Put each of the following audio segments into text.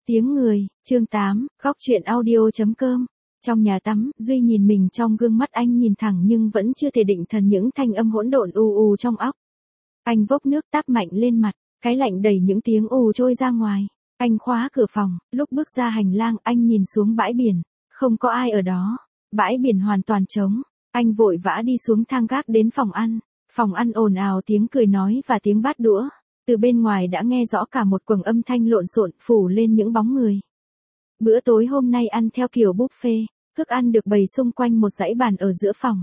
Tiếng người, chương 8, góc chuyện audio.com. Trong nhà tắm, Duy nhìn mình trong gương mắt anh nhìn thẳng nhưng vẫn chưa thể định thần những thanh âm hỗn độn ù ù trong óc. Anh vốc nước táp mạnh lên mặt, cái lạnh đẩy những tiếng ù trôi ra ngoài. Anh khóa cửa phòng, lúc bước ra hành lang anh nhìn xuống bãi biển, không có ai ở đó. Bãi biển hoàn toàn trống, anh vội vã đi xuống thang gác đến phòng ăn. Phòng ăn ồn ào tiếng cười nói và tiếng bát đũa. Từ bên ngoài đã nghe rõ cả một quầng âm thanh lộn xộn phủ lên những bóng người. Bữa tối hôm nay ăn theo kiểu buffet, thức ăn được bày xung quanh một dãy bàn ở giữa phòng.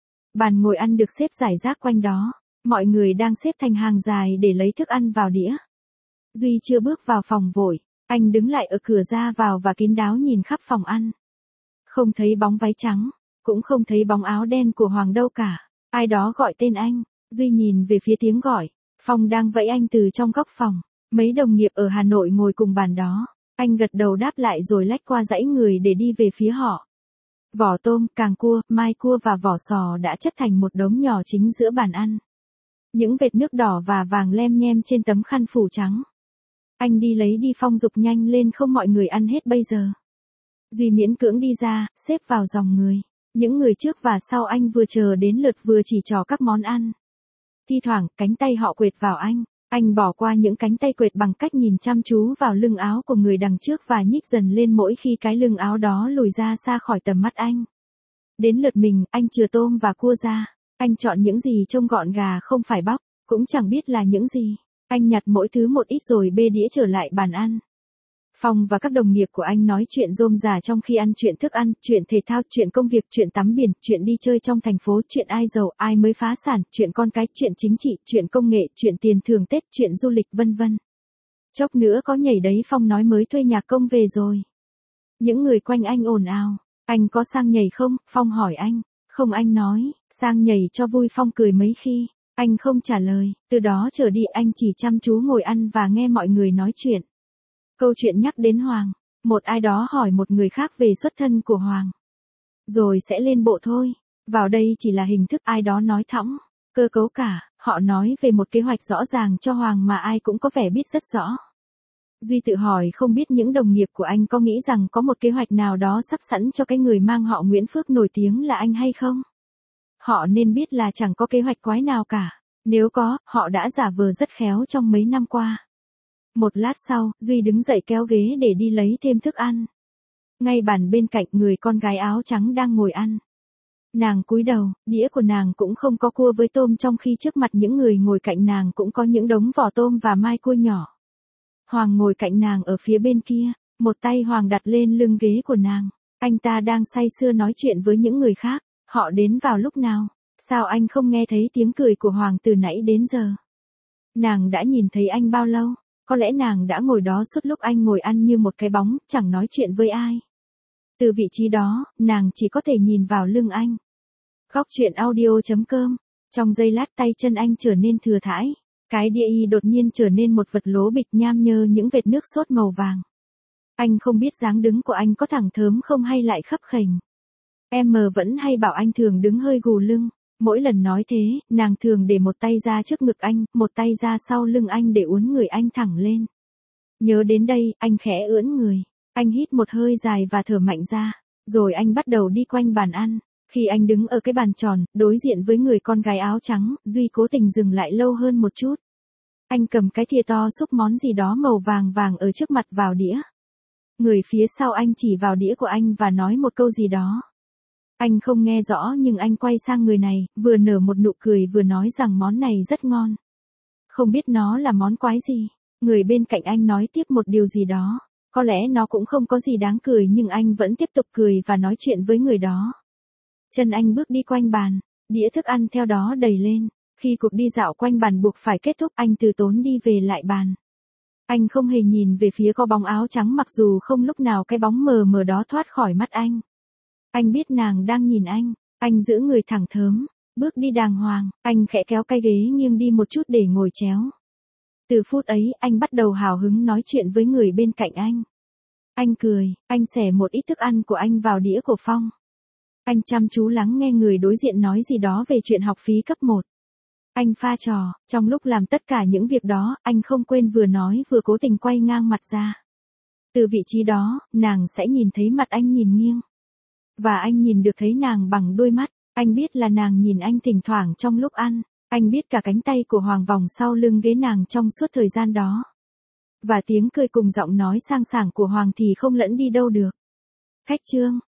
Bàn ngồi ăn được xếp rải rác quanh đó, mọi người đang xếp thành hàng dài để lấy thức ăn vào đĩa. Duy chưa bước vào phòng vội, anh đứng lại ở cửa ra vào và kín đáo nhìn khắp phòng ăn. Không thấy bóng váy trắng, cũng không thấy bóng áo đen của Hoàng đâu cả. Ai đó gọi tên anh, Duy nhìn về phía tiếng gọi. Phong đang vẫy anh từ trong góc phòng. Mấy đồng nghiệp ở Hà Nội ngồi cùng bàn đó. Anh gật đầu đáp lại rồi lách qua dãy người để đi về phía họ. Vỏ tôm, càng cua, mai cua và vỏ sò đã chất thành một đống nhỏ chính giữa bàn ăn. Những vệt nước đỏ và vàng lem nhem trên tấm khăn phủ trắng. Anh đi lấy đi. Phong giục nhanh lên, không mọi người ăn hết bây giờ. Duy miễn cưỡng đi ra, xếp vào dòng người. Những người trước và sau anh vừa chờ đến lượt vừa chỉ trò các món ăn. Thi thoảng, cánh tay họ quệt vào anh bỏ qua những cánh tay quệt bằng cách nhìn chăm chú vào lưng áo của người đằng trước và nhích dần lên mỗi khi cái lưng áo đó lùi ra xa khỏi tầm mắt anh. Đến lượt mình, anh chừa tôm và cua ra. Anh chọn những gì trông gọn gà không phải bóc, cũng chẳng biết là những gì. Anh nhặt mỗi thứ một ít rồi bê đĩa trở lại bàn ăn. Phong và các đồng nghiệp của anh nói chuyện rôm rả trong khi ăn, chuyện thức ăn, chuyện thể thao, chuyện công việc, chuyện tắm biển, chuyện đi chơi trong thành phố, chuyện ai giàu, ai mới phá sản, chuyện con cái, chuyện chính trị, chuyện công nghệ, chuyện tiền thưởng Tết, chuyện du lịch vân vân. Chốc nữa có nhảy đấy. Phong nói mới thuê nhạc công về rồi. Những người quanh anh ồn ào. Anh có sang nhảy không? Phong hỏi anh. Không, anh nói, sang nhảy cho vui. Phong cười mấy khi. Anh không trả lời. Từ đó trở đi anh chỉ chăm chú ngồi ăn và nghe mọi người nói chuyện. Câu chuyện nhắc đến Hoàng. Một ai đó hỏi một người khác về xuất thân của Hoàng. Rồi sẽ lên bộ thôi. Vào đây chỉ là hình thức, ai đó nói thõng. Cơ cấu cả, họ nói về một kế hoạch rõ ràng cho Hoàng mà ai cũng có vẻ biết rất rõ. Duy tự hỏi không biết những đồng nghiệp của anh có nghĩ rằng có một kế hoạch nào đó sắp sẵn cho cái người mang họ Nguyễn Phước nổi tiếng là anh hay không? Họ nên biết là chẳng có kế hoạch quái nào cả. Nếu có, họ đã giả vờ rất khéo trong mấy năm qua. Một lát sau, Duy đứng dậy kéo ghế để đi lấy thêm thức ăn. Ngay bàn bên cạnh, người con gái áo trắng đang ngồi ăn. Nàng cúi đầu, đĩa của nàng cũng không có cua với tôm, trong khi trước mặt những người ngồi cạnh nàng cũng có những đống vỏ tôm và mai cua nhỏ. Hoàng ngồi cạnh nàng ở phía bên kia, một tay Hoàng đặt lên lưng ghế của nàng. Anh ta đang say sưa nói chuyện với những người khác. Họ đến vào lúc nào? Sao anh không nghe thấy tiếng cười của Hoàng từ nãy đến giờ? Nàng đã nhìn thấy anh bao lâu? Có lẽ nàng đã ngồi đó suốt lúc anh ngồi ăn như một cái bóng, chẳng nói chuyện với ai. Từ vị trí đó, nàng chỉ có thể nhìn vào lưng anh. Góc chuyện audio.com. Trong giây lát tay chân anh trở nên thừa thãi. Cái đĩa y đột nhiên trở nên một vật lố bịch nham nhơ những vệt nước sốt màu vàng. Anh không biết dáng đứng của anh có thẳng thớm không hay lại khấp khểnh. Em vẫn hay bảo anh thường đứng hơi gù lưng. Mỗi lần nói thế, nàng thường để một tay ra trước ngực anh, một tay ra sau lưng anh để uốn người anh thẳng lên. Nhớ đến đây, anh khẽ ưỡn người. Anh hít một hơi dài và thở mạnh ra. Rồi anh bắt đầu đi quanh bàn ăn. Khi anh đứng ở cái bàn tròn, đối diện với người con gái áo trắng, Duy cố tình dừng lại lâu hơn một chút. Anh cầm cái thìa to xúc món gì đó màu vàng vàng ở trước mặt vào đĩa. Người phía sau anh chỉ vào đĩa của anh và nói một câu gì đó. Anh không nghe rõ nhưng anh quay sang người này, vừa nở một nụ cười vừa nói rằng món này rất ngon. Không biết nó là món quái gì. Người bên cạnh anh nói tiếp một điều gì đó. Có lẽ nó cũng không có gì đáng cười nhưng anh vẫn tiếp tục cười và nói chuyện với người đó. Chân anh bước đi quanh bàn, đĩa thức ăn theo đó đầy lên. Khi cuộc đi dạo quanh bàn buộc phải kết thúc, anh từ tốn đi về lại bàn. Anh không hề nhìn về phía có bóng áo trắng mặc dù không lúc nào cái bóng mờ mờ đó thoát khỏi mắt anh. Anh biết nàng đang nhìn anh giữ người thẳng thớm, bước đi đàng hoàng, anh khẽ kéo cái ghế nghiêng đi một chút để ngồi chéo. Từ phút ấy, anh bắt đầu hào hứng nói chuyện với người bên cạnh anh. Anh cười, anh xẻ một ít thức ăn của anh vào đĩa của Phong. Anh chăm chú lắng nghe người đối diện nói gì đó về chuyện học phí cấp 1. Anh pha trò, trong lúc làm tất cả những việc đó, anh không quên vừa nói vừa cố tình quay ngang mặt ra. Từ vị trí đó, nàng sẽ nhìn thấy mặt anh nhìn nghiêng. Và anh nhìn được thấy nàng bằng đôi mắt. Anh biết là nàng nhìn anh thỉnh thoảng trong lúc ăn. Anh biết cả cánh tay của Hoàng vòng sau lưng ghế nàng trong suốt thời gian đó. Và tiếng cười cùng giọng nói sang sảng của Hoàng thì không lẫn đi đâu được. Khách trương.